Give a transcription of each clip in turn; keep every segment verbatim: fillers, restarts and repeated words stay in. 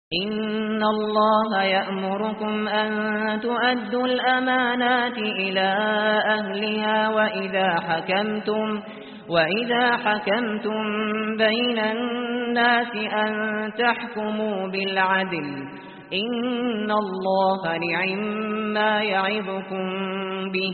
إن الله يأمركم أن تؤدوا الأمانات إلى أهلها وإذا حكمتم وإذا حكمتم بين الناس أن تحكموا بالعدل إن الله نعما يعظكم به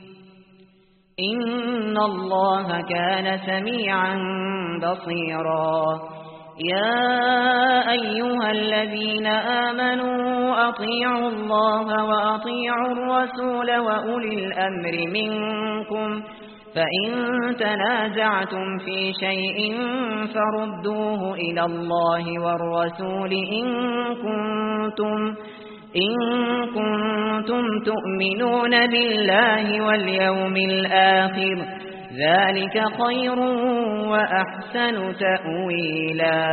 إن الله كان سميعا بصيرا يا أيها الذين آمنوا أطيعوا الله وأطيعوا الرسول وأولي الأمر منكم فإن تنازعتم في شيء فردوه إلى الله والرسول إن كنتم إن كنتم تؤمنون بالله واليوم الآخر ذلك خير وأحسن تأويلا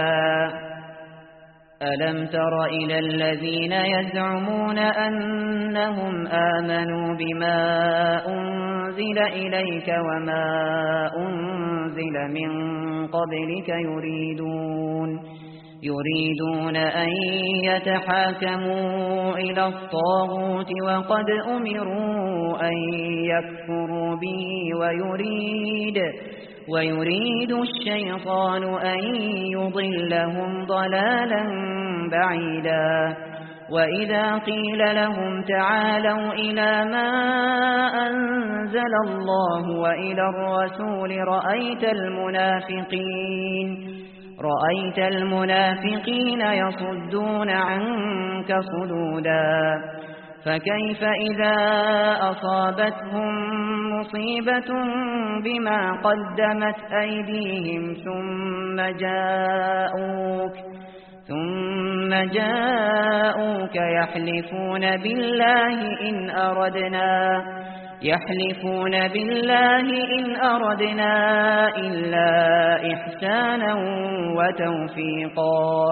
ألم تر إلى الذين يزعمون أنهم آمنوا بما أنزل إليك وما أنزل من قبلك يريدون يريدون أن يتحاكموا إلى الطاغوت وقد أمروا أن يكفروا به ويريد ويريد الشيطان أن يضلهم ضلالا بعيدا وإذا قيل لهم تعالوا إلى ما أنزل الله وإلى الرسول رأيت المنافقين رأيت المنافقين يصدون عنك صدودا فكيف إذا أصابتهم مصيبة بما قدمت أيديهم ثم جاءوك ثم جاءوك يحلفون بالله إن أردنا يحلفون بالله إن أردنا إلا إحسانا وتوفيقا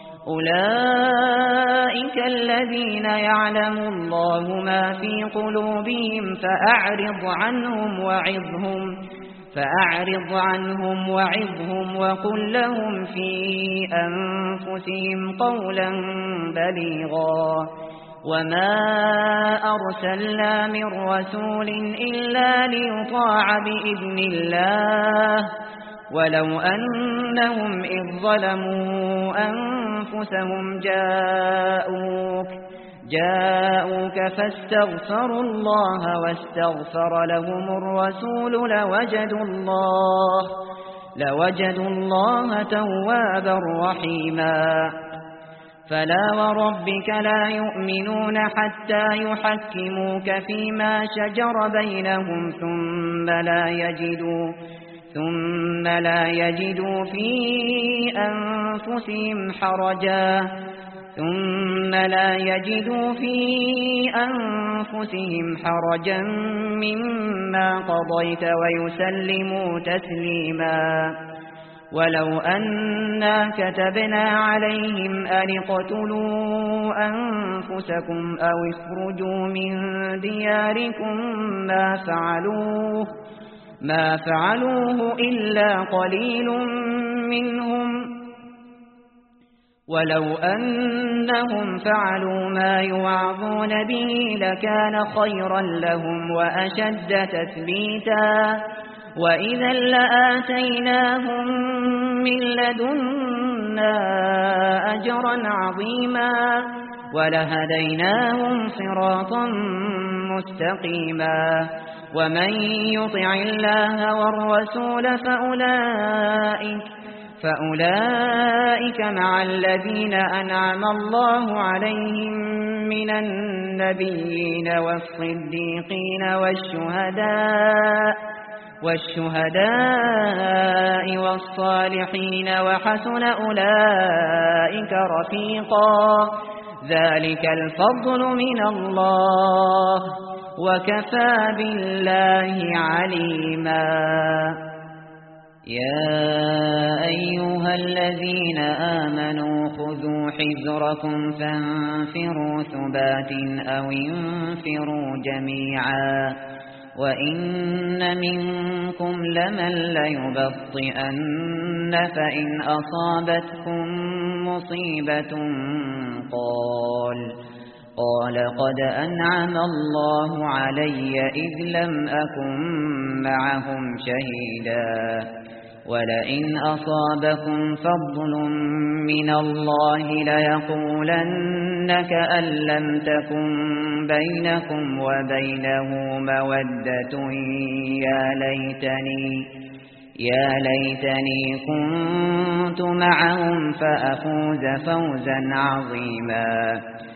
أولئك الذين يعلم الله ما في قلوبهم فأعرض عنهم وعظهم فأعرض عنهم وعظهم وقل لهم في أنفسهم قولا بليغا وما أرسلنا من رسول إلا ليطاع بإذن الله ولو أنهم إذ ظلموا أنفسهم جاءوك جاءوك فاستغفروا الله واستغفر لهم الرسول لوجدوا الله لوجدوا الله توابا رحيما فلا وربك لا يؤمنون حتى يحكموك فيما شجر بينهم ثم لا يجدوا ثم لا يجدوا في أنفسهم حرجا ثم لا يجدوا في أنفسهم حرجا مما قضيت ويسلموا تسليما ولو أنا كتبنا عليهم أن اقتلوا أنفسكم أو اخرجوا من دياركم ما فعلوه ما فعلوه إلا قليل منهم ولو أنهم فعلوا ما يوعظون به لكان خيرا لهم وأشد تثبيتا وإذا لآتيناهم من لدنا أجرا عظيما ولهديناهم صراطا مستقيما ومن يطع الله والرسول فأولئك فأولئك مع الذين أنعم الله عليهم من النبيين والصديقين والشهداء والشهداء والصالحين وحسن أولئك رفيقا ذلك الفضل من الله وكفى بالله عليما يا أيها الذين آمنوا خذوا حذركم فانفروا ثبات أو انفروا جميعا وَإِنَّ مِنكُمْ لَمَن لَّيُبَطِّئَنَّ فَإِنْ أَصَابَتْكُم مُّصِيبَةٌ قَالَ قَالَ قَدْ أَنْعَمَ اللَّهُ عَلَيَّ إِذْ لَمْ أَكُن مَّعَهُمْ شَهِيدًا وَلَئِنْ أَصَابَكُمْ فَضْلٌ مِّنَ اللَّهِ لَيَقُولَنَّ كَأَن لَّمْ تَكُن بَيْنَكُمْ وَبَيْنَهُ مَوَدَّةٌ يَا لَيْتَنِي يَا لَيْتَنِي كُنتُ مَعَهُمْ فَأَفُوزَ فَوْزًا عَظِيمًا